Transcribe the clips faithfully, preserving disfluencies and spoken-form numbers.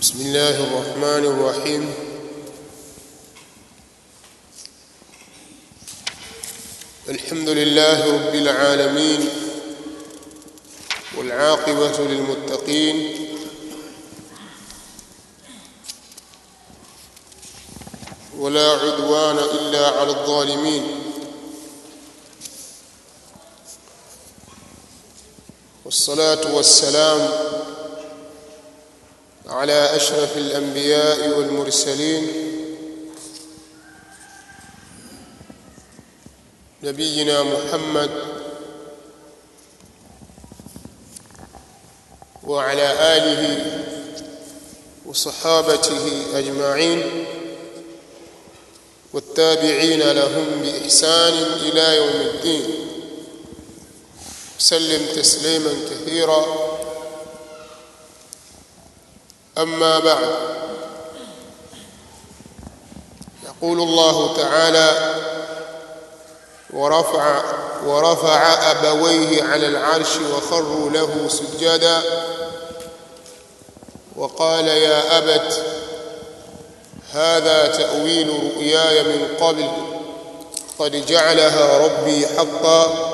بسم الله الرحمن الرحيم. الحمد لله رب العالمين، والعاقبة للمتقين، ولا عدوان إلا على الظالمين، والصلاة والسلام على أشرف الأنبياء والمرسلين نبينا محمد وعلى آله وصحابته أجمعين والتابعين لهم بإحسان إلى يوم الدين، وسلم تسليما كثيرا. أما بعد، يقول الله تعالى: ورفع ورفع أبويه على العرش وخروا له سجدا وقال يا أبت هذا تأويل رؤياي من قبل قد جعلها ربي حقا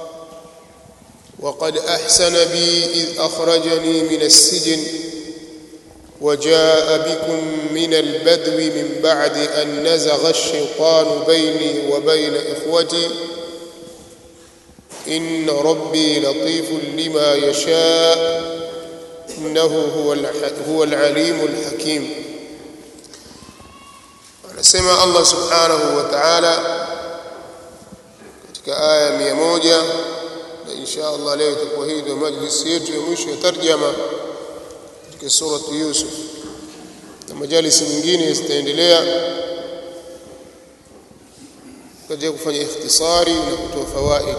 وقد أحسن بي إذ أخرجني من السجن وجاء بكم من البدو من بعد أن نزغ الشيطان بيني وبين إخوتي إن ربي لطيف لما يشاء إنه هو العليم الحكيم. anasema Allah subhanahu wa ta'ala katika aya mia moja, na insha Allah leo itakuwa hii ndio majlisi yetu ya mwisho ya tarjama katika sura Yusuf, na majalisi nyingine zitaendelea katika kufanya ikhtisari na kutoa fawaid.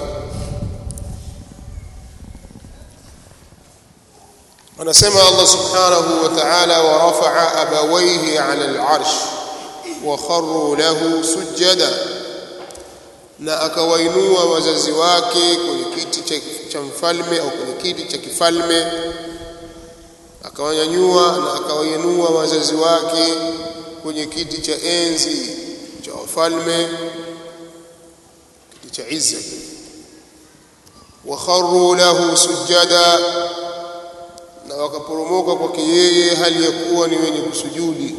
anasema Allah subhanahu wa ta'ala: wa rafa'a abawayhi 'ala al-'arsh wa kharru lahu sujada, na akawainua wazazi wake kwenye kiti cha mfalme au kwenye kiti cha kifalme, akawanyanyua na akawainua wazazi wake kwenye kiti cha enzi cha wafalme, kiti cha izza. wa kharru lahu sujada, na wakaporomoka kwake yeye hali ya kuwa ni wenye kusujudi.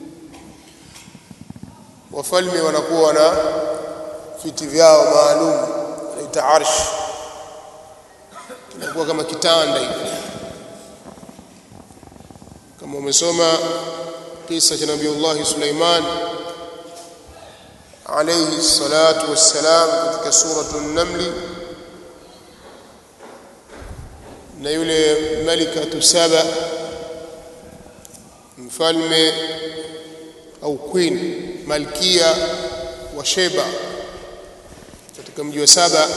Wafalme wanakuwa na viti vyao maalum, inaitwa arsh, kinakuwa kama kitanda hivi. Kama umesoma kisa cha Nabiiullah Suleiman alayhi salatu wassalam katika suratu an-Naml, na yule malikatu Saba, mfalme au queen, malkia wa Sheba katika mji wa Saba,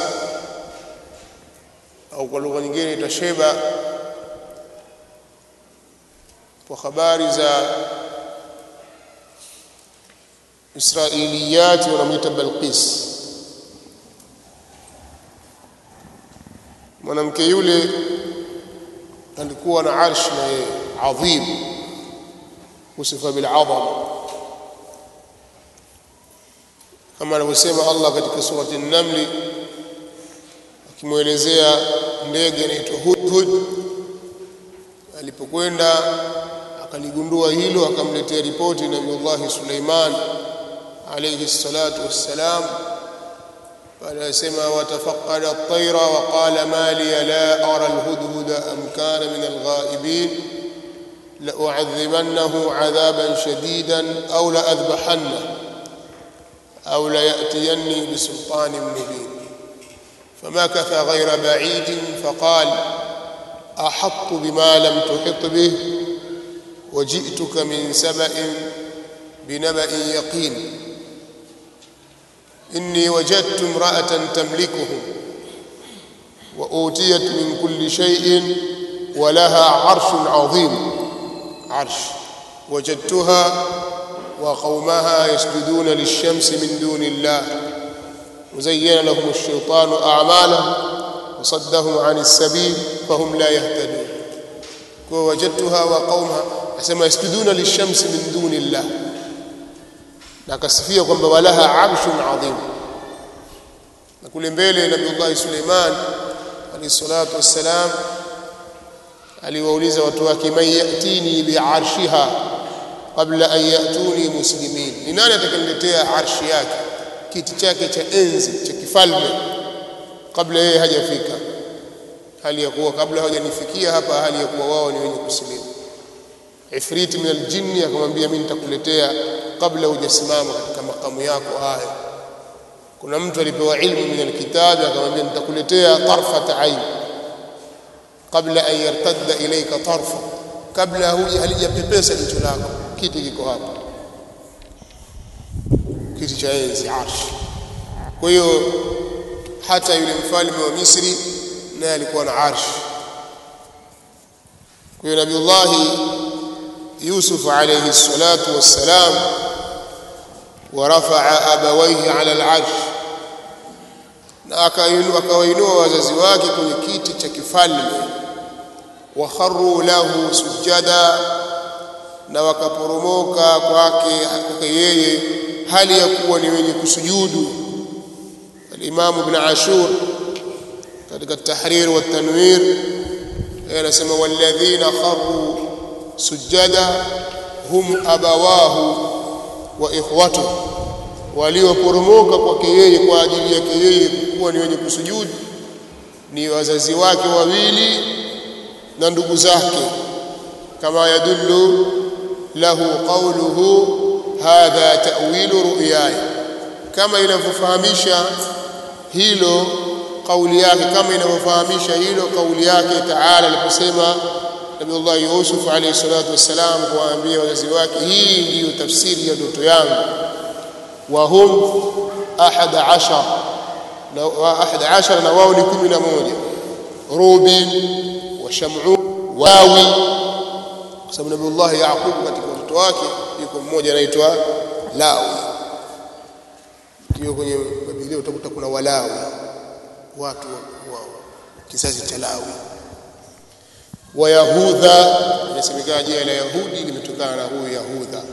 au kwa lugha nyingine ita Sheba, kwa habari za Israiliyat wanamuita Balqis. mwanamke yule alikuwa na arsh na yeye adhim, usifa bil adham, kama anavyosema Allah katika surati an-Naml akimuelezea ndege anaitwa Hudhud. Alipokwenda akaligundua hilo, akamletea ripoti Nabiiullah Suleiman alayhi salatu wassalam. فلسما وتفقد الطير وقال ما لي لا أرى الهدهد أم كان من الغائبين لأعذبنه عذابا شديدا أو لأذبحنه أو ليأتيني بسلطان مبين. فمكث غير بعيد فقال أحط بما لم تحط به وجئتك من سبأ بنبأ يقين إني وجدت امرأة تملكهم وأوتيت من كل شيء ولها عرش عظيم. عرش وجدتها وقومها يسجدون للشمس من دون الله وزين لهم الشيطان أعمالهم وصدهم عن السبيل فهم لا يهتدون. ووجدتها وقومها asema yasjuduna lishamsi min dunillah, na akasifia kwamba walaha arshun adhim. Na kule mbele Nabii Suleiman alayhi salatu wassalam aliwauliza watu wake, man yatini bi'arshiha qabla an yatuni muslimin, ni nani atakayeniletea arshi yake, kiti chake cha enzi cha kifalme, kabla yeye hajafika, hali ya kuwa kabla hajanifikia hapa, hali ya kuwa wao ni wenye kusilimu. Ifrit min aljinni akamwambia, mimi nitakuletea kabla hujasimama katika makamu yako haya. Kuna mtu alipewa ilmu min alkitabi akamwambia, nitakuletea tarfat ain kabla an yartadda ilayka tarfa, kabla halijapepesa jicho lako, kiti kiko hapa, kiti cha enzi, arsh. Kwa hiyo hata yule mfalme wa Misri naye alikuwa na arsh. Kwa hiyo Nabii Yusuf alayhi salatu wassalam ورفع أبويه على العرش, na akawainua wazazi wake kwenye kiti cha kifalme. Wakharru lahu sujada, na wakaporomoka kwake yeye hali ya kuwa ni wenye kusujudu. Al-Imam Ibn Ashur katika Tahrir wa Tanwir anasema, walladhina kharru sujada hum abawahu wa ikhwatu, walioporomoka kwake yeye kwa ajili yake yeye kuwa ni wenye kusujudu ni wazazi wake wawili na ndugu zake. Kama yadullu lahu qawluhu hadha ta'wilu ru'yaya, kama inavyofahamisha hilo kauli yake, kama inavyofahamisha hilo kauli yake Taala aliposema Nabii Yusuf alayhi salatu wassalam kuwaambia wazazi wake, hii ndiyo tafsiri ya ndoto yangu. Wa hum ahada ashar, na wa ahada ashar, na wao ni kumi na moja. Rubin wa Sham'un wa Lawi, kwa sababu Nabii Yaqub katika watoto wake yuko mmoja anaitwa Lawi. Hiyo kwenye Biblia utakuta kuna Walawi, watu wa kizazi cha Lawi. Wa Yahudha, inasemekana jina la Yahudi limetokana na huyu Yahudha,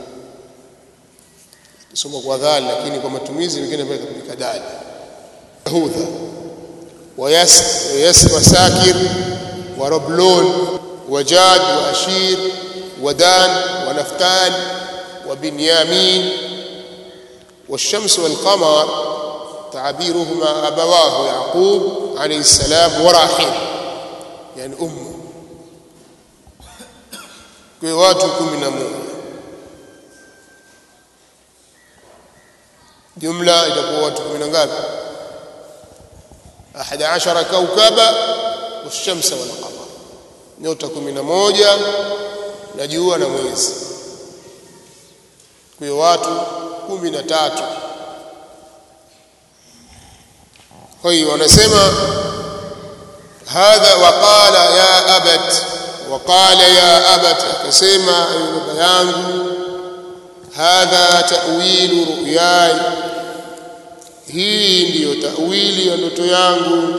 kusoma kwa dhal, lakini kwa matumizi mengine pale kwa dal. Yahudha wa Yas Yas wa Sakir wa Rablon wa Jad wa Ashir wa Dan wa Naftal wa Binyamin والشمس والقمر تعبيرهما أبواه يعقوب عليه السلام وراحيل, يعني أمه. Kwa watu kumi na moja jumla itakuwa watu kumi na ngapi? ahada ashara kaukaba washamsa wal qamar, nyota kumi na moja na jua na mwezi. Kwa watu kumi na tatu. Kwa hiyo wanasema hadha waqala ya abat, waqala ya abat, akasema baba yangu, hadha ta'wilu ru'yai, hii ndiyo ta'wili ya ndoto yangu.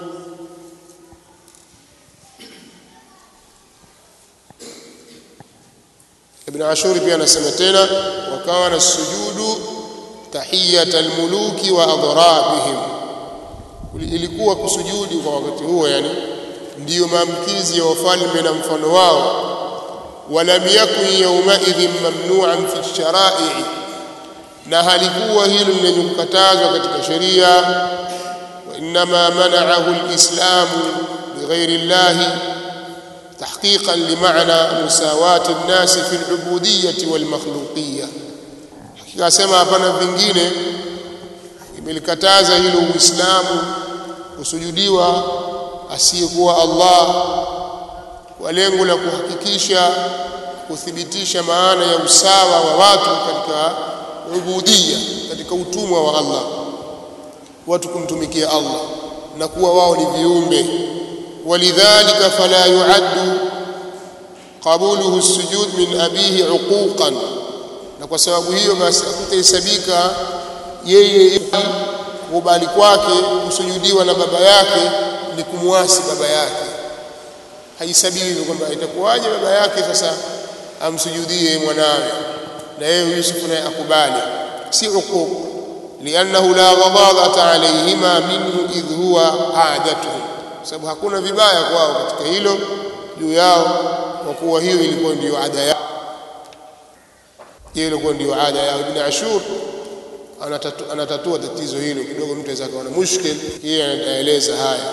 Ibn Ashur pia anasema tena, wa kana as-sujudu tahiyat al-muluki wa adrabihim, ilikuwa kusujudi kwa wakati huo yani ndiyo maamkizi ya wafalme na mfano wao. Walam yakun yawmaidhin mamnu'an fi shara'i, na halikuwa hilo lenye kukatazwa katika sheria. Wa inma mana'ahu al-islamu bighayri llahi تحقيقا لمعنى مساواة الناس في العبودية والمخلوقية. Hakika sema hapana vingine imelikataza hilo Uislamu kusujudiwa asiyekuwa Allah, kwa lengo la kuhakikisha kuthibitisha maana ya usawa wa watu katika ubudia, katika utumwa wa Allah, watu kumtumikia Allah na kuwa wao ni viumbe. ولذلك فلا يعد قبوله السجود من أبيه عقوقا, na kwa sababu hiyo basi hakutahesabika yeye kubali kwake kusujudiwa na baba yake ni kumwasi baba yake. Haisabiwi kwamba itakuwaje baba yake sasa amsujudie mwanawe na yeye Yusuf naye akubali, si uquq, li'annahu la ghadadata alayhima minhu idh huwa aadatuhum, sababu hakuna vibaya kwao katika hilo juu yao, kwa kuwa hiyo ilikuwa ndio ada yao, hiyo ilikuwa ndio ada yao. Ibn Ashur anatatua, anatatua tatizo hilo kidogo, mtu aweza kuona mushkil, yeye anaeleza haya.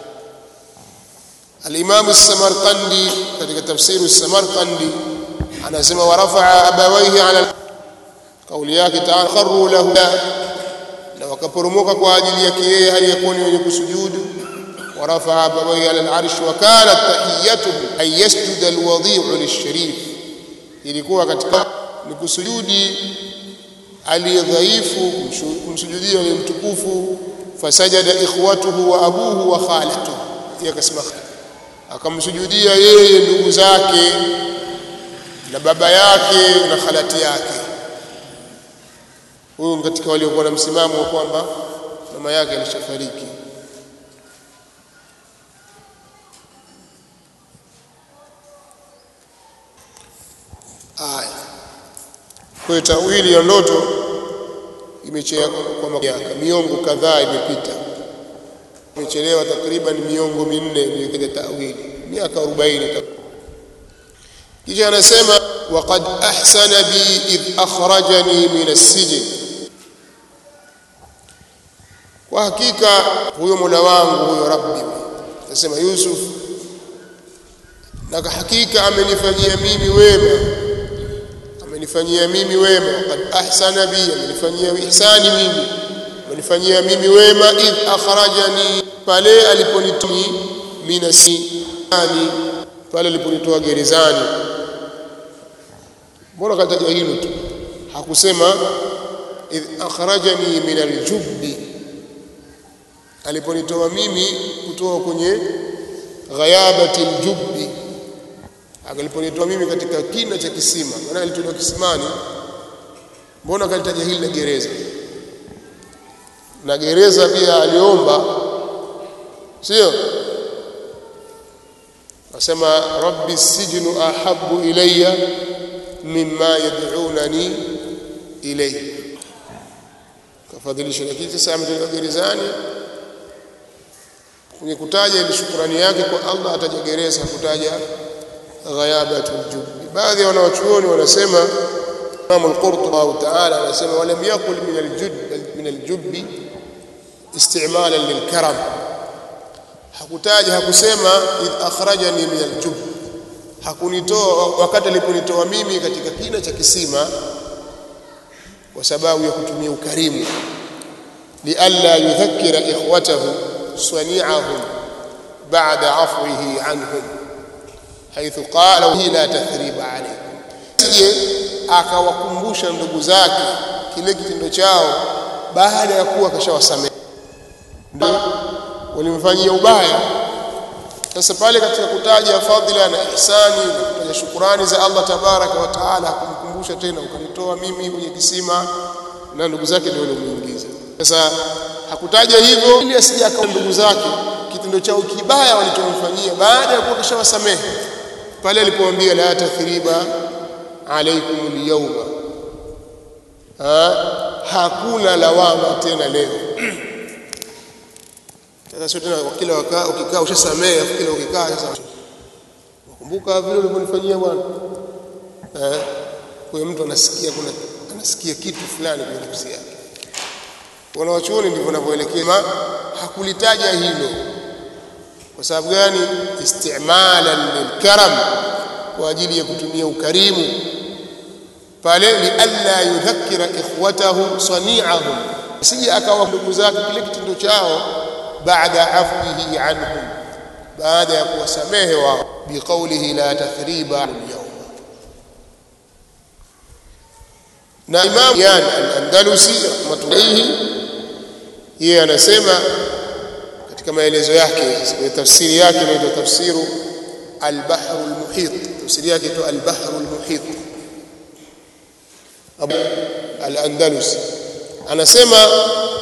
Al-Imam as-Samarqandi katika tafsiri as-Samarqandi anasema warafa'a abawayhi ala, kauli yake ta'ala kharru lahu, na wakaporomoka kwa ajili yake yeye hali yakuwa ni wenye kusujudu. Warafa'a abawayhi ala al-arsh wa kanat tahiyyatuhu ay yasjuda al-wadhi'u lish-sharif, ilikuwa katika ni kusujudi aliyedhaifu kumsujudia yule mtukufu. Fasajada ikhwatuhu wa abuhu wa khalatuhu, yakasema akamsujudia yeye ndugu zake na baba yake na khalati yake. Huyo katika waliokuwa na msimamo wa kwamba mama yake alishafariki. Aya, kwa tawili ya ndoto imechelewa kwa miaka, miongo kadhaa imepita, imechelewa takriban miongo minne iliyokija tawili, miaka arobaini. Kisha anasema waqad ahsana bi idh akhrajani min as-sijn, kwa hakika huyo Mola wangu huyo Rabbi, anasema Yusuf, na hakika amenifanyia mimi wema, amenifanyia mimi wema. Qad ahsana bi, amenifanyia ihsani mimi, amenifanyia mimi wema. Idh akhrajani, pale aliponitoa min as-sijn, pale aliponitoa gerezani. Mbona kataja hilo tu, hakusema idh akhrajani min al-jubbi, aliponitoa mimi kutoka kwenye ghayabati al-jubbi, aliponitoa mimi katika kina cha kisima. Maana alitolewa kisimani, mbona kalitaja hili la gereza? Na gereza pia aliomba, sio? Nasema rabbi sijnu ahabbu ilayya mimma yad'unani ilayhi, kafadhilisha. Lakini sasa ametoka gerezani, kwenye kutaja ile shukrani yake kwa Allah ataja gereza, kutaja ghayabatul jubbi. Baadhi ya wanawachuoni wanasema, Imam al-Qurtubi ta'ala anasema walam yaqul min al-jubb min al-jubbi isti'malan lil-karam, hakutaja, hakusema idh akhrajani min al-jubb, hakunitoa wakati aliponitoa mimi katika kina cha kisima kwa sababu ya kutumia ukarimu, li alla yudhakkira ikhwatahu sani'ahum ba'da afwihi anhum haithu qala la tathriba alaykum, je akawakumbusha ndugu zake kile kitendo chao baada ya kuwa kashawasamehe, ndio walimfanyia ubaya. Sasa pale katika kutaja fadhila na ihsani na kutaja shukrani za Allah tabaraka wa taala, kumkumbusha tena ukanitoa mimi kwenye kisima na ndugu zake ndio walimuingiza. Sasa hakutaja hivyo ili asije akawa ndugu zake kitendo chao kibaya walichomfanyia baada ya kuwa kashawasamehe, pale alipomwambia la tathriba alaykum al-yawma, ha hakuna lawama tena leo. Sasa sio tena kila wakaa ukikaa ushasamehe, afu kila ukikaa sasa ukumbuka vile ulivyonifanyia bwana. Eh, kwa mtu anasikia kuna anasikia kitu fulani kwenye nafsi yake. Wanawachuoni ndivyo wanavyoelekea, hakulitaja hilo. Kwa sababu gani? Isti'malan lilkaram, kwa ajili ya kutumia ukarimu pale, li alla yudhakkira ikhwatahu sani'ahum, sije akawa ndugu zake kile kitendo chao baada afwihi anhum, baada ya kuwasamehe wao, biqaulihi la tathriba al-yawm. Na Imam Yan al-Andalusi rahmatullahi yeye anasema katika maelezo yake kwenye tafsiri yake inaitwa tafsiru al-Bahr al-Muhit, tafsiri yake tu al-Bahr al-Muhit, Abu al-Andalusi anasema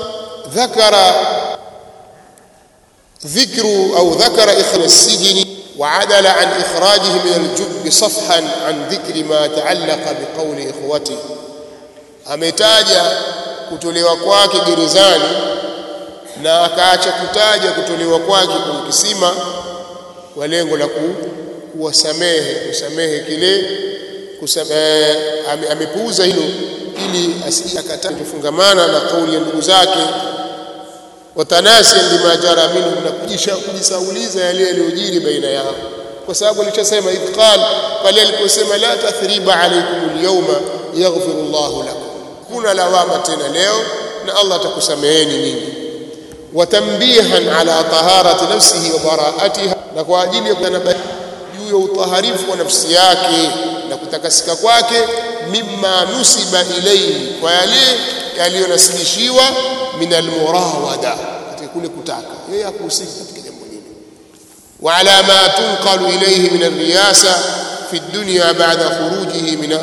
dhakara dhikru au dhakara ikhlas sijni وعدل عن إخراجه من الجب صفحا عن ذكر ما تعلق بقول إخوته ametaja kutolewa kwake gerezani na akaacha kutaja kutolewa kwake kwenye kisima kwa lengo la kuwasamehe kusamehe kile kusamehe amepuuza hilo ili asijakataa kufungamana na kauli ya ndugu zake watanasi lima jara minhum na kujisauliza yale yaliyojiri baina yao kwa sababu alichosema idqal pale aliposema la tathriba alaykum alyawma yaghfiru Allahu lakum kuna lawama tena leo na Allah atakusameheni ninyi watambihan ala taharati nafsihi wa bara'atiha na kwa ajili ya kutanabahi juu ya utaharifu wa nafsi yake na kutakasika kwake mimma nusiba ilayhi kwa yale yaliyonasibishiwa min almurawada katika kule kutaka yeye hakuhusika katika jambo hili wa ala ma tunqalu ilayhi min alriyasa fi dunya ba'da khurujihi min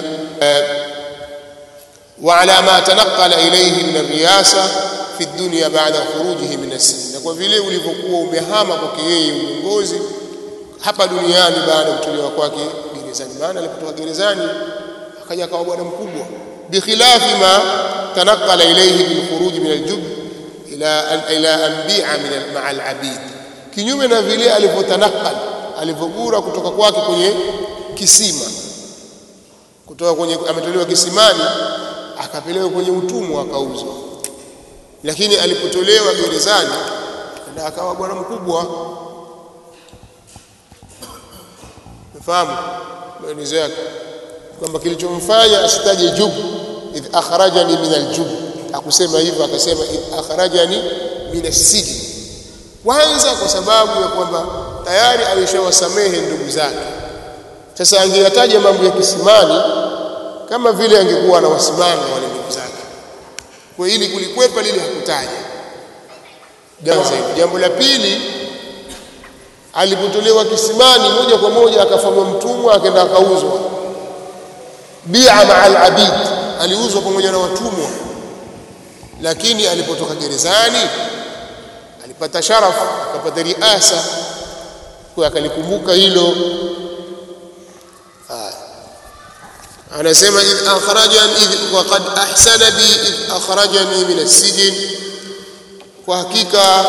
wa ala ma tanqala ilayhi min alriyasa fi dunya ba'da khurujihi min as-sin na kwa vile ulivyokuwa umehama kwake yeye uongozi hapa duniani baada ya kutolewa kwake gerezani maana alipotoka gerezani akaja akawa bwana mkubwa bikhilafi ma tanqala ilayhi bil khuruj min al-jub ila ila anbi'a min ma'al abid kinyume na vile alivyotanakal alivyogura kutoka kwake kwenye kisima kutoka kwenye ametolewa kisimani akapelekwa kwenye utumwa akauzwa lakini alipotolewa gerezani ndio akawa bwana mkubwa mfahamu maelezo yake kwamba kilichomfanya asitaje jub idh akhrajani min aljub akusema hivyo akasema idh akhrajani min as-sijn kwanza kwa sababu ya kwamba tayari alishawasamehe ndugu zake sasa angeyataja mambo ya kisimani kama vile angekuwa anawasimama wale ndugu zake kwa ili kulikwepa lile hakutaja jambo la pili alipotolewa kisimani moja kwa moja akafanywa mtumwa akaenda akauzwa bi'a ma'al abid aliuzwa pamoja na watumwa lakini alipotoka gerezani alipata sharafu akapata riasa kwa akalikumbuka hilo anasema idh akhrajani idh wa qad ahsana bi idh akhrajani min as-sijn kwa hakika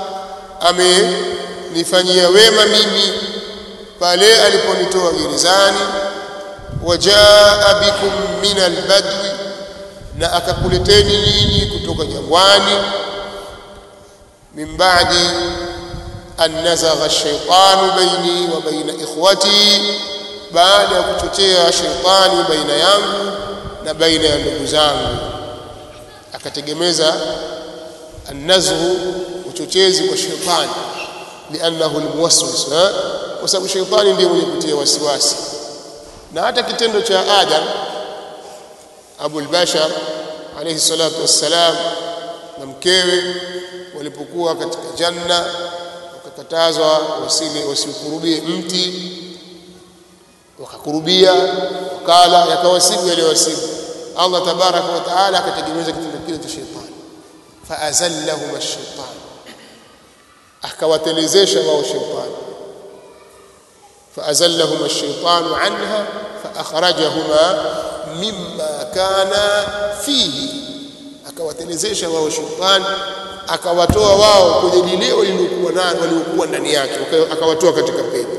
amenifanyia wema mimi pale aliponitoa gerezani wajaa bikum min al-badwi na akakuleteni nyinyi kutoka jangwani min ba'di an nazagha ash-shaytanu baini wa baina ikhwati baada ya kuchochea shaytani baina yangu na baina ya ndugu zangu akategemeza an-nazghu uchochezi kwa shaytani li'annahu al-muwaswis kwa sababu shaytani ndiye mwenye kutia wasiwasi na hata kitendo cha Adam Abu al-Bashar alayhi salatu wassalam na mkewe walipokuwa katika janna wakakatazwa wasile wasikurubie mti wakakurubia wakala yakawasibu yale wasibu Allah tabaraka wa taala akategemeza kitendo kile cha shaytani fa azallahum ash-shaytan akawatelezesha wao shaytani fa azallahum ash-shaytan anha fa akhrajahuma mimma kana fihi akawatelezesha wao shaytani akawatoa wao kwenye lile waliokuwa nalo waliokuwa ndani yake akawatoa katika pepo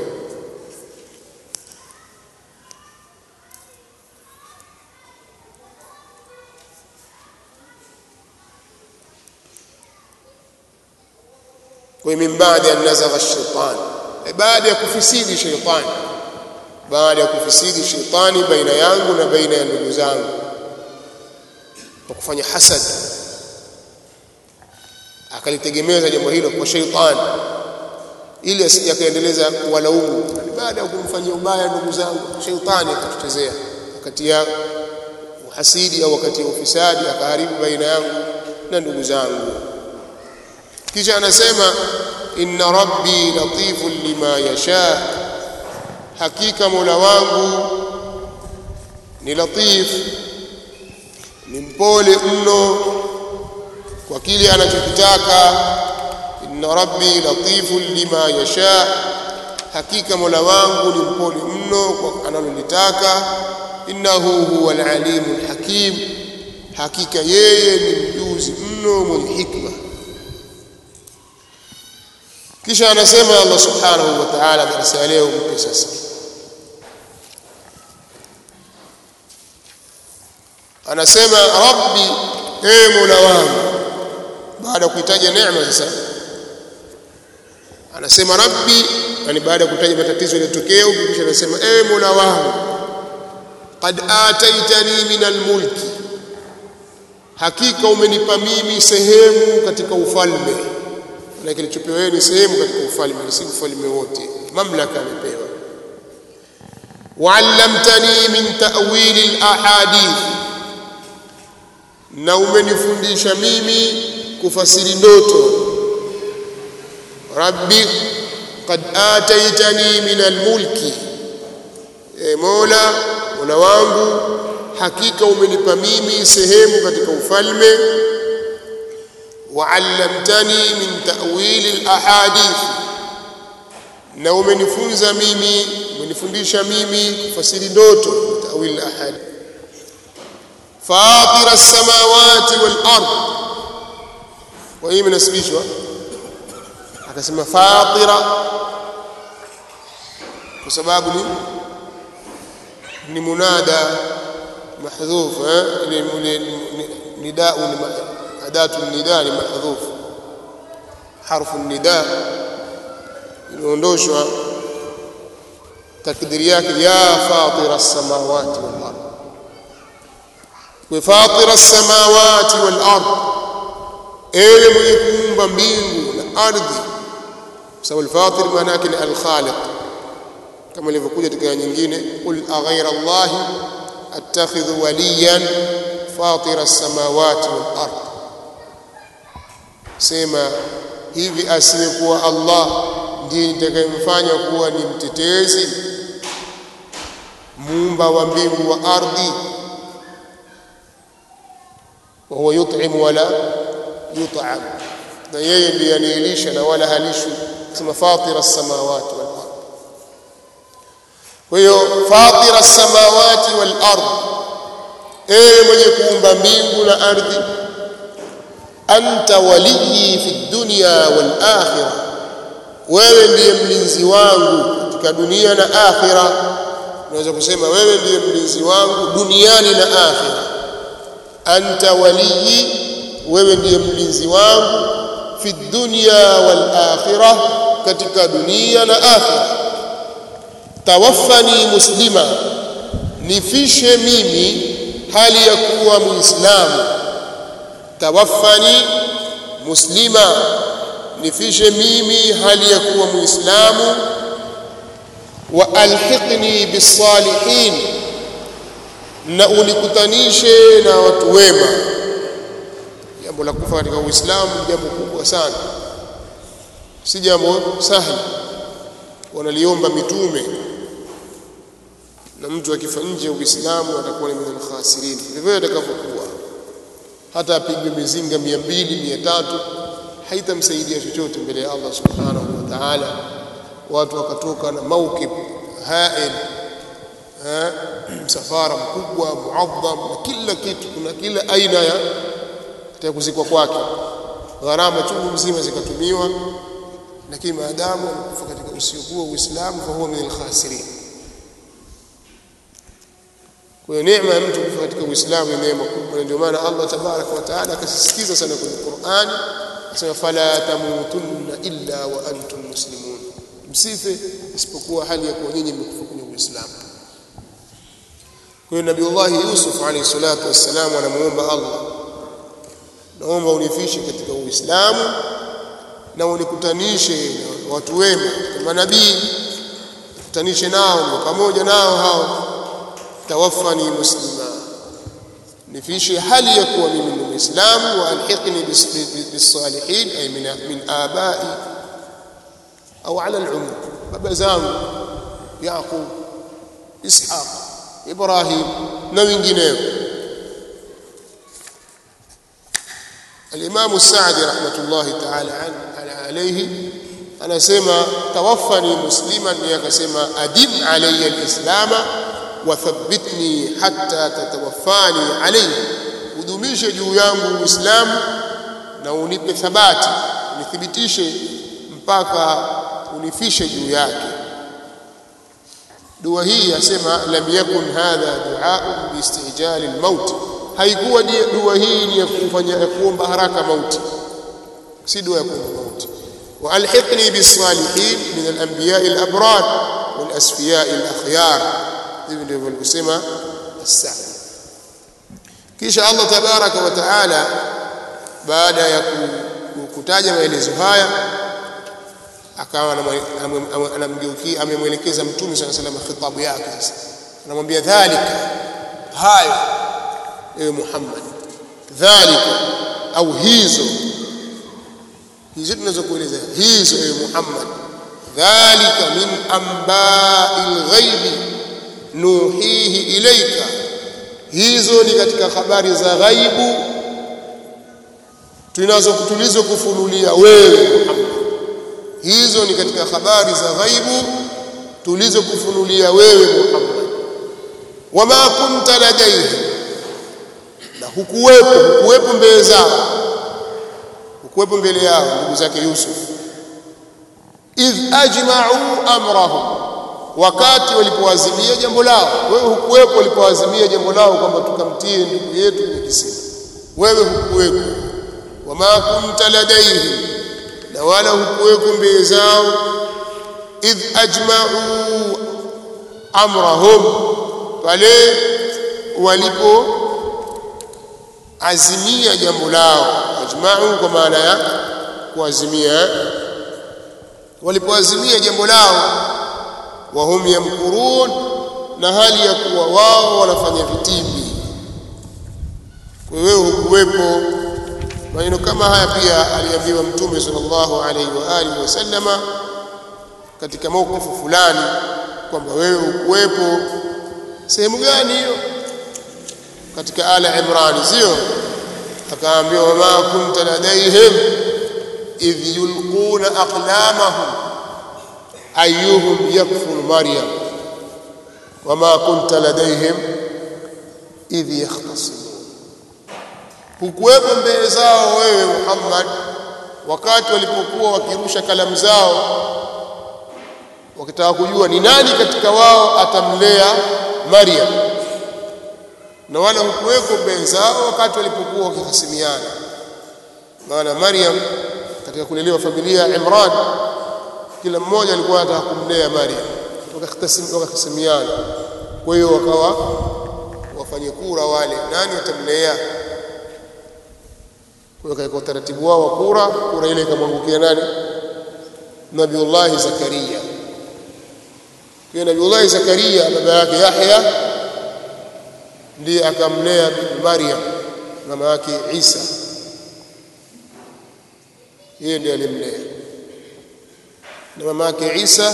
kwa min baada ya nazagha ash-shaytan baada ya kufisidi shaytani baada ya kufisidi shaytani baina yangu na baina ya ndugu zangu kwa kufanya hasad akalitegemeza jambo hilo kwa shaytani ili asije akaendeleza kuwalaumu baada ya kumfanyia ubaya ndugu zangu shaytani akatutezea wakati ya uhasidi au wakati ya ufisadi akaharibu baina yangu na ndugu zangu kisha anasema inna rabbi latifun lima yasha hakika mola wangu ni latif ni mpole mno kwa kile anachokitaka inna rabbi latifun lima yasha hakika Mola wangu ni mpole mno kwa analolitaka. Innahu huwal alimul hakim, hakika yeye ni mjuzi mno mwenye hikma. Kisha anasema Allah subhanahu wa ta'ala darasa leo mpe sasa, anasema rabbi, ee Mola wangu. Baada ya kuitaja neema sasa anasema rabbi, yani baada ya kutaja matatizo yaliyotokea, kisha anasema ee Mola wangu, qad ataitani min almulki, hakika umenipa mimi sehemu katika ufalme. Na kilichopewa wewe ni sehemu katika ufalme, si ufalme wote, mamlaka amepewa. Wa 'allamtani min ta'wili alahadith, na umenifundisha mimi kufasiri ndoto. Rabbi qad ataitani min almulki, e Mola, Mola wangu, hakika umenipa mimi sehemu katika ufalme. Wa 'allamtani min ta'wili alahadith, na umenifunza mimi, umenifundisha mimi kufasiri ndoto, ta'wil alahadith. Fatira as-samawati wal ard, wa hii minasibishwa akasema fatira kwa sababu ni ni munada mahdhuf, eh nidaa ni adatu nidaa ni mahdhuf, harfu nidaa inaondoshwa, takdiri yake ya fatira as-samawati wal ard. Wa fatira as-samawati wal ard, ewe mwenye kuumba mbingu na ardhi. Sababu al-fatir maana yake ni al-khaliq, kama ilivyokuja katika nyingine, qul aghayra allahi attakhidhu waliyan fatira as-samawati wal ard, sema hivi asiyekuwa Allah ndiye nitakayemfanya kuwa ni mtetezi, muumba wa mbingu wa ardhi. Wa huwa yut'im wala yut'am, na yeye ndiye anilisha na wala halishwi. Sema fatira as-samawati wal ard. Kwa hiyo fatira as-samawati wal ard, ewe mwenye kuumba mbingu na ardhi. Anta waliyi fi dunya wal akhirah, wewe ndiye mlinzi wangu katika dunia na akhirah. Unaweza kusema wewe ndiye mlinzi wangu duniani na akhirah. Anta waliyi, wewe ndiye mlinzi wangu fi dunya wal akhirah, katika dunia na akhirah. Tawaffani muslima, nifishe mimi hali ya kuwa muislamu. Tawaffani muslima, nifishe mimi hali ya kuwa muislamu. Wa alhiqni bis-salihin, na unikutanishe na watu wema. Jambo la kufa katika Uislamu ni jambo kubwa sana, si jambo sahali. Wanaliomba mitume, na mtu akifa nje ya Uislamu atakuwa ni minal khasirin. Ndivyo atakavyokuwa, hata apigwe mizinga mia mbili mia tatu haitamsaidia chochote mbele ya Allah subhanahu wa ta'ala. Watu wakatoka na mawkib hail, ha msafara mkubwa muadham na kila kitu, kuna kila aina ya ya kuzikwa kwake, gharama chungu mzima zikatumiwa, lakini maadamu amekufa katika usiokuwa Uislamu fa huwa min al-khasirin. Kwa hiyo neema ya mtu kufa katika Uislamu ni neema kubwa, ndio maana Allah tabaraka wa taala akasisitiza sana kwenye Qur'an, asema fala tamutunna illa wa antum muslimun, msife isipokuwa hali ya kuwa nyinyi mmekufa kwenye Uislamu. Kwa hiyo Nabiiullah Yusuf alayhi salatu wassalam anamuomba Allah, naomba unifishe katika Uislamu na unikutanishe na watu wema, manabii, kutanishe nao pamoja nao hao. Tawaffani muslima, nifishe hali ya kuwa mimi ni Muislamu. Wa alhiqni bis-salihin, ay min min abai au ala al-umr, baba zangu Yaqub, Ishaq, Ibrahim na wengineo. الإمام السعدي رحمة الله تعالى عليه anasema tawaffani musliman, ni akasema adim alayya alislama wa thabbitni hatta tatawaffani alayhi, udumishe juu yangu uislamu na unipe thabati, unithibitishe mpaka unifishe juu yake. Dua hii asema lam yakun hadha du'a biistijal almaut, haikuwa dua hii ni ya kufanya kuomba haraka mauti, si dua ya kuomba mauti. wa alhiqni bisalihin min alanbiya alabrar wal asfiya alakhyar, hivi ndivyo alivyosema as-Sa'di. Kisha Allah tabaraka wa taala baada ya kutaja maelezo haya akawa anamgeukia, amemwelekeza mtume sallallahu alayhi wasallam khitabu yake. Sasa anamwambia dhalika, hayo ewe Muhammad, dhalika au hizo, hizo tunazokueleza hizo ewe Muhammad, dhalika min amba'il ghaibi nuhihi ilayka, hizo ni katika habari za ghaibu tunazokutulizo kufunulia wewe Muhammad. Hizo ni katika habari za ghaibu tulizokufunulia wewe Muhammad. Wama kunta ladayhi, na hukuwepo hukuwepo mbele zao, hukuwepo mbele yao ndugu zake Yusuf. Idh ajma'u amrahum, wakati walipoazimia jambo lao. Wewe hukuwepo walipoazimia jambo lao kwamba tukamtie ndugu yetu kwenye kisima, wewe hukuwepo. Wama kunta ladayhi, na wala hukuwepo mbele zao. Idh ajma'u amrahum, pale walipo azimia jambo lao. Ajma'u kwa maana ya kuazimia, walipoazimia jambo lao. Wa hum yamkurun, na hali ya kuwa wao wanafanya vitimbi. Kwa hiyo hukuwepo. Maneno kama haya pia aliambiwa Mtume sallallahu alaihi wa alihi wasallama katika maukifu fulani kwamba wewe ukuwepo. Sehemu gani hiyo? Katika Ala Imran, sio? Akaambiwa wama kunta ladayhim idh yulquna aqlamahum ayyuhum yakfulu Maryam wama kunta ladayhim idh yakhtasimun. Hukuwepo mbele zao wewe Muhammad wakati walipokuwa wakirusha kalamu zao wakitaka kujua ni nani katika wao atamlea Maryam, na wala hukuwepo mbele zao wakati walipokuwa wakihasimiana. Maana Maryam katika kulelewa familia ya Imran, kila mmoja alikuwa anataka kumlea Maryam, wakahasimiana. Kwa hiyo wakawa wafanye kura wale nani atamlea. Kwa hiyo kwa utaratibu wao wa kura, kura ile ikamwangukia nani? Nabiullah Zakaria. Kwa Nabiullah Zakaria baba yake Yahya ndiye akamlea Maryam mama yake Isa, yeye ndiye alimlea. Na mama yake Isa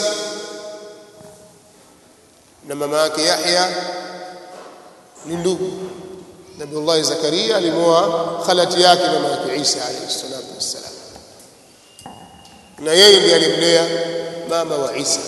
na mama yake Yahya ni ndugu. Nabiullah Zakaria alimoa khalati yake mama yake Isa alayhi salatu wassalam, na yeye ndiye alimlea mama wa Isa,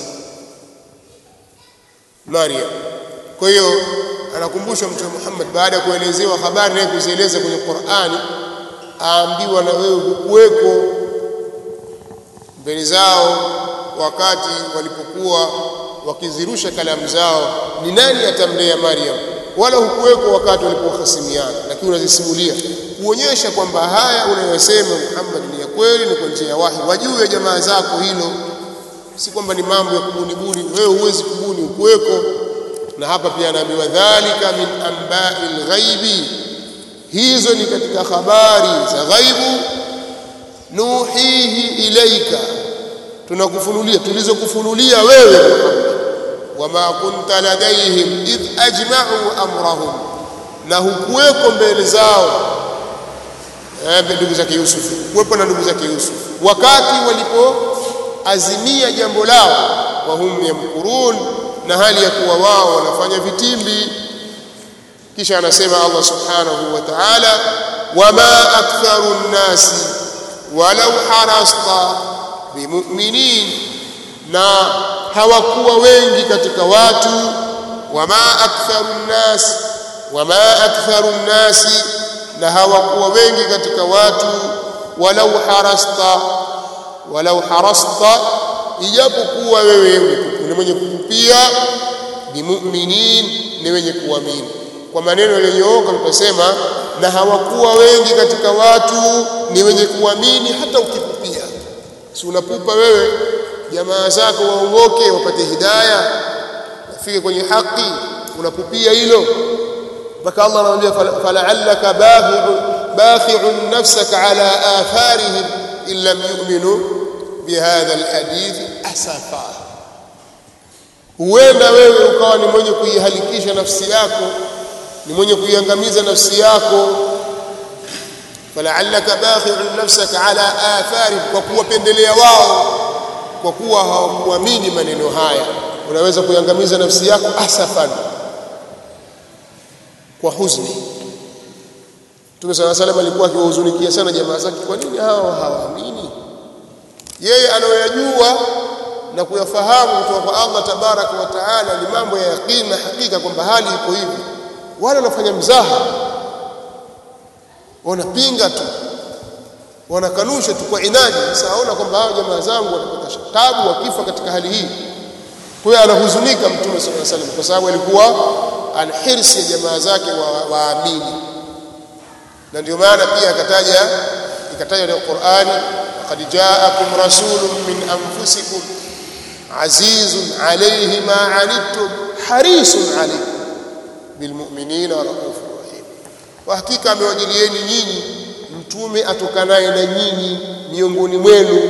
Maryam. Kwa hiyo anakumbusha Mtume Muhammad baada ya kuelezewa habari na kuzieleza kwenye Qur'ani, aambiwa na wewe hukuweko mbele zao wakati walipokuwa wakizirusha kalamu zao, ni nani atamlea Maryam, wala hukuweko wakati walipohasimiana, lakini unazisimulia kuonyesha kwamba haya unayosema Muhammad ni ya kweli, ni kwa njia ya wahi. Wajue jamaa zako hilo, si kwamba ni mambo ya kubunibuni. Wewe huwezi kubuni, hukuweko. Na hapa pia anaambiwa dhalika min amba'il ghaibi, hizo ni katika habari za ghaibu. Nuhihi ilaika, tunakufunulia, tulizokufunulia wewe Muhammad. Wama kunta ladayhim idh ajma'u amrahum, na hukuweko mbele zao eh ndugu zake Yusuf, kuwepo na ndugu zake Yusuf wakati walipoazimia jambo lao. Wa hum yamkurun, na hali ya kuwa wao wanafanya vitimbi. Kisha anasema Allah subhanahu wa ta'ala, wama aktharu nnasi walau harasta bimu'minin, na hawakuwa wengi katika watu. Wama aktharu nnas wama aktharu nnasi, na hawakuwa wengi katika watu. Walau harasta walau harasta, ijapokuwa wewe ni mwenye kukupia, bimu'minin, ni wenye kuamini. Kwa maneno yaliyonyooka tutasema na hawakuwa wengi katika watu ni wenye kuamini hata ukipupia. Si unapupa wewe jamaa zako waongoke wapate hidayah wafike kwenye haki, unapupia hilo mpaka Allah anamwambia fala'allaka bakhi'un nafsaka ala atharihim in lam yu'minu bihadha alhadith asafa. Huenda wewe ukawa ni mwenye kuihalikisha nafsi yako, ni mwenye kuiangamiza nafsi yako. Fala'allaka bakhi'un nafsaka ala atharihim, kwa kuwapendelea wao, kwa kuwa hawakuamini maneno haya unaweza kuiangamiza nafsi yako asafan, kwa huzuni. Mtume صلى الله عليه وسلم alikuwa akiwahuzunikia sana jamaa zake, kwa nini hao hawaamini? Yeye anayojua na kuyafahamu kutoka kwa Allah tabaraka wa taala ni mambo ya yaqini na hakika kwamba hali iko hivi. Wale wanafanya mzaha, wanapinga tu, wanakanusha tu kwa inadi. Sasa aona kwamba hao jamaa zangu watapata taabu wakifa katika hali hii. Kwa hiyo anahuzunika Mtume صلى الله عليه وسلم kwa sababu alikuwa anahirsi ya jamaa zake waamini wa na ndio maana pia akataja ikataja na Qur'ani, qad ja'akum rasulun min anfusikum azizun alayhi ma 'anittum harisun alaykum bilmu'minina raufur rahim. Kwa hakika amewajilieni nyinyi mtume atokanaye na nyinyi miongoni mwenu.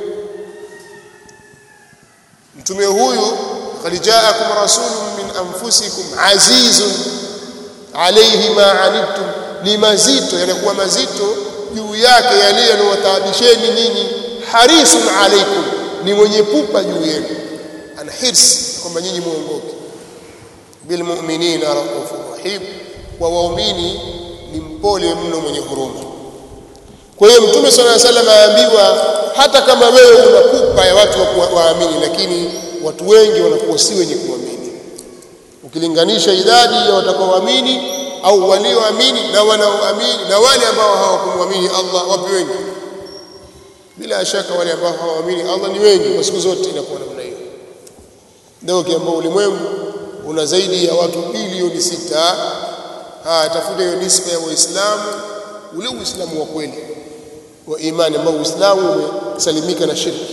Mtume huyu qad ja'akum rasulun min anfusikum azizun alayhi ma 'anittum, ni mazito, yanakuwa mazito juu yake yale yanayowataabisheni nyinyi. Harisun alaykum, ni mwenye pupa juu yenu, ana hirs kwamba nyinyi muongoke. Bil mu'minina raufur rahim, wa waumini ni mpole mno mwenye huruma. Kwa hiyo Mtume صلى الله عليه وسلم aambiwa hata kama wewe una pupa ya watu waamini, lakini watu wengi wanakuwa si wenye kuamini. Ukilinganisha idadi ya watakaoamini au walioamini na wanaoamini na wale ambao hawakumwamini Allah, wapi wengi? Bila shaka wale ambao hawaamini Allah ni wengi, kwa siku zote inakuwa namna hiyo. Ndio kiambao ulimwengu una zaidi ya watu bilioni sita. Ah, tafuta hiyo nisba ya Waislamu, ule Uislamu wa kweli wa imani ambao Uislamu umesalimika na shirki.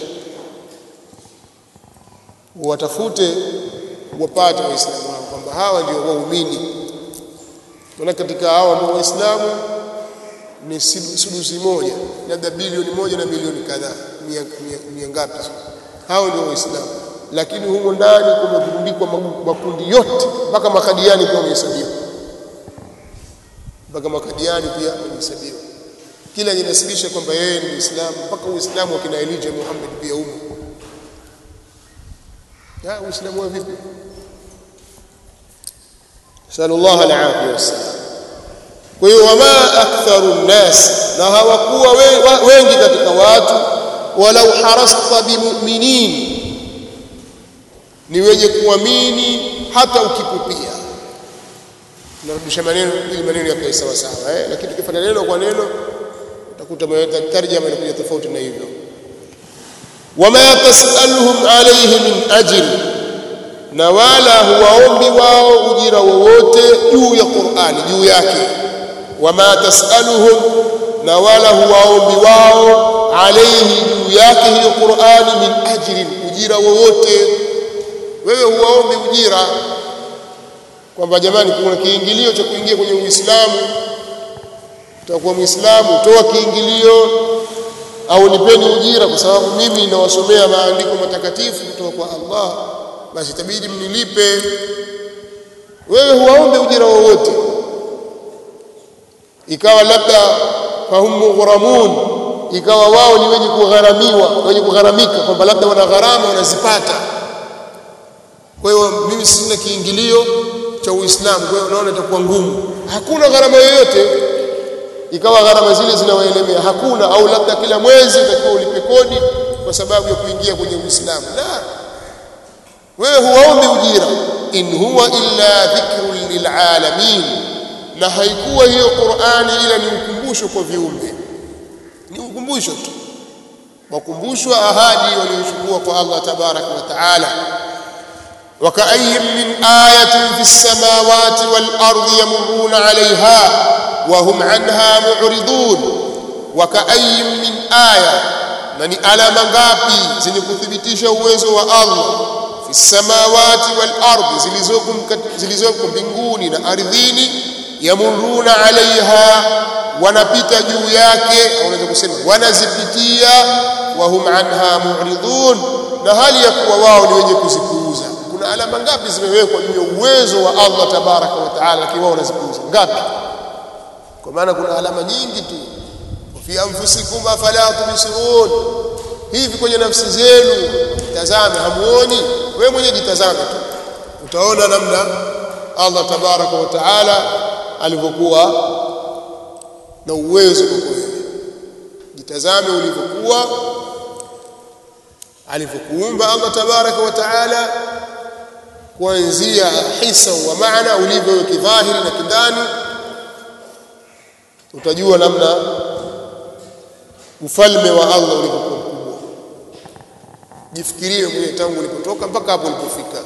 Watafute wapate Waislamu hao kwamba hawa ndio waumini. Maana katika hao ambao Waislamu ni sudusi moja, labda bilioni moja na milioni kadhaa, mia ngapi, hao ndio Waislamu. Lakini humo ndani kumegundikwa makundi yote, mpaka makadiani pia wamehesabiwa, mpaka makadiani pia wamehesabiwa. Kila jinasibisha kwamba yeye ni Muislamu, mpaka Uislamu wa kina Elijah Muhammad pia umo. Ya Uislamu wa vipi? Sallallahu alaihi wasallam. Kwa hiyo wama aktharu nnas, na hawakuwa wengi katika watu. Walau harasta bimu'minin, ni wenye kuamini hata ukipupia. Narudisha maneno ili maneno yakae sawa sawa, eh, lakini tukifanya neno kwa neno utakuta maweka tarjama inakuja tofauti na hivyo. Wama tasaluhum alayhi min ajr, na wala huwaombi wao ujira wowote juu ya Qur'ani, juu yake. Wama tasaluhum, na wala huwaombi wao alayhi, juu yake hiyo Qur'ani, min ajrin, ujira wowote. Wewe huwaombi ujira kwamba jamani kuna kiingilio cha kuingia kwenye Uislamu, utakuwa Muislamu, toa kiingilio au nipeni ujira kwa sababu mimi ninawasomea maandiko matakatifu kutoka kwa Allah, basi itabidi mnilipe. Wewe huwaombe ujira wowote, ikawa labda fahum ghuramun, ikawa wao ni wenye kugharamiwa, wenye kugharamika, kwamba labda wana gharama wanazipata. Kwa hiyo mimi sina kiingilio cha Uislamu, kwa hiyo naona itakuwa ngumu. Hakuna gharama yoyote, ikawa gharama zile zinawaelemea, hakuna. Au labda kila mwezi utakiwa ulipe kodi kwa sababu ya kuingia kwenye Uislamu. La, wewe huwaombi ujira. In huwa illa dhikrun lilalamin, na haikuwa hiyo Qur'ani ila ni ukumbusho kwa viumbe, ni ukumbusho tu, wakumbushwa ahadi waliochukua kwa Allah tabaraka wa taala. وكأي من آية في السماوات والأرض يمرون عليها وهم عنها معرضون. وكأي من آية من alama ngapi zenye kuthibitisha uwezo wa Allah fi samawati wal ardi, zilizoko zilizoko mbinguni na ardhini, yamuruna alaiha, wanapita juu yake, au unaweza kusema wanazipitia, wa hum anha mu'ridun, na hali ya kuwa wao ni wenye kuzipuuza. Kuna alama ngapi zimewekwa juu ya uwezo wa Allah tabaraka wa taala, lakini wao wanazipuuza? Ngapi? Kwa maana kuna alama nyingi tu. Fi anfusikum afala tubsirun, hivi kwenye nafsi zenu tazame, hamuoni? Wewe mwenyewe jitazame tu, utaona namna Allah tabaraka wa taala alivyokuwa na uwezo kwa wewe. Jitazame ulivyokuwa, alivyokuumba Allah tabaraka wa taala, kuanzia hisa wa maana, ulivyo kidhahiri na kindani, utajua namna ufalme wa Allah ulivyokuwa mkubwa. Jifikirie mwenyewe tangu ulipotoka mpaka hapo ulipofika.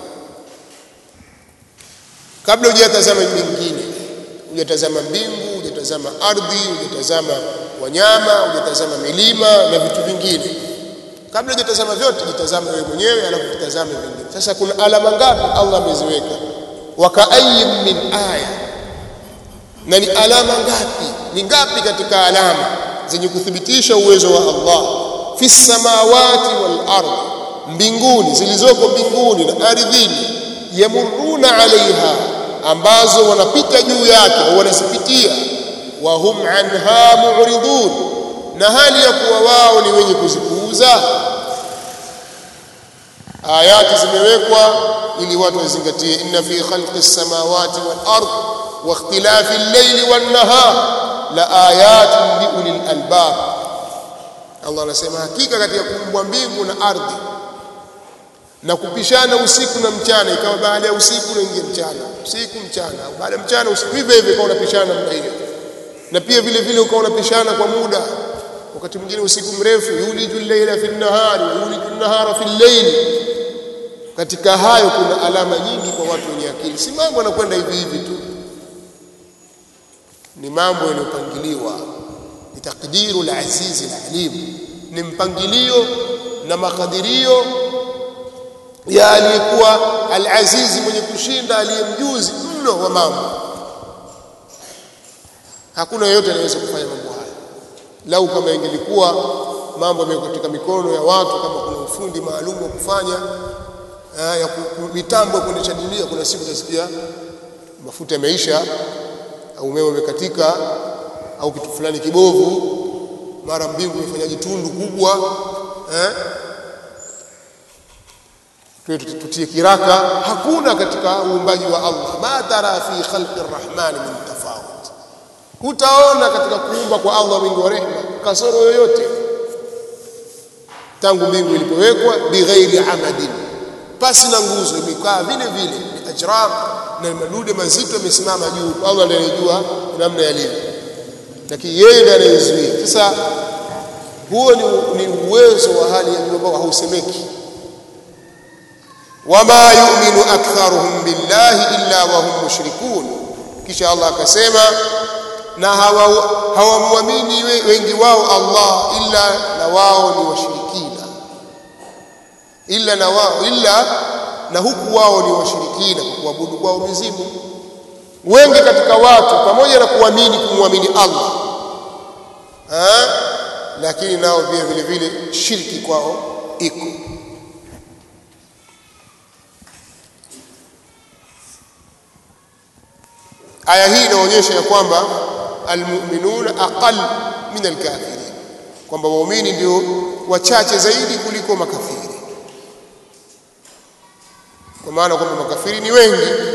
Kabla hujatazama mingine, hujatazama mbingu, hujatazama ardhi, hujatazama wanyama, hujatazama milima na vitu vingine. Kabla hujatazama vyote, jitazame wewe mwenyewe, alafu utazame vingine. Sasa kuna alama ngapi Allah ameziweka? Waka'ayyin min aya, na ni alama ngapi, ni ngapi katika alama zenye kuthibitisha uwezo wa Allah? Fi samawati wal ardh, mbinguni, zilizoko mbinguni na ardhini, yamuruna alaiha, ambazo wanapita juu yake, wanazipitia, wa hum anha mu'ridun, na hali ya kuwa wao ni wenye kuzipuuza. Ayati zimewekwa ili watu wazingatie. Inna fi khalqis samawati wal ardh wa ikhtilafi al-layli wan nahar la ayatin li ulil albab. Allah anasema hakika katika kuumbwa mbingu na ardhi na kupishana usiku na mchana, ikawa baada ya usiku unaingia mchana, usiku mchana, baada ya mchana usiku, hivyo hivyo kwa unapishana muda hiyo. Na pia vile vile ukawa unapishana kwa muda, wakati mwingine usiku mrefu, yulijul layla fil nahari wa yulijul nahara fil layli. Katika hayo kuna alama nyingi kwa watu wenye akili, si mambo yanakwenda hivi hivi tu, ni mambo yanayopangiliwa. Ni takdiru al-aziz al-alim, ni mpangilio na makadirio ya aliyekuwa al-aziz, mwenye kushinda, aliyemjuzi mno wa mambo. Hakuna yeyote anayeweza kufanya mambo haya. Lau kama ingelikuwa mambo yamekuwa katika mikono ya watu, kama kuna ufundi maalum wa kufanya ya mitambo kuendesha dunia, kuna siku utasikia mafuta yameisha, au umeme umekatika, au kitu fulani kibovu, mara mbingu imefanya jitundu kubwa, eh tutie kiraka. Hakuna katika uumbaji wa Allah, ma tara fi khalqi arrahman min tafawut, hutaona katika kuumba kwa Allah mwingi wa rehema kasoro yoyote, tangu mbingu ilipowekwa, bighairi amadin, pasi na nguzo, imekaa vile vile, ni ajram na madude mazito yamesimama juu. Allah ndiye anajua namna yalivyo, lakini yeye ndiye anayezuia. Sasa huo ni, ni uwezo wa hali ya juu ambao hausemeki. Wama yu'minu aktharuhum billahi illa wa hum mushrikun. Kisha Allah akasema, na hawamwamini wengi wao Allah illa na wao ni washirikina. Illa na wao, illa na huku wao ni washirikina kwa kuabudu kwao mizimu. Wengi katika watu pamoja na kuamini kumwamini Allah, ha? lakini nao pia vile vile shirki kwao iko. Aya hii inaonyesha ya kwamba almu'minuna aqal min alkafirin, kwamba waumini ndio wachache zaidi kuliko makafiri, kwa maana kwamba makafiri ni wengi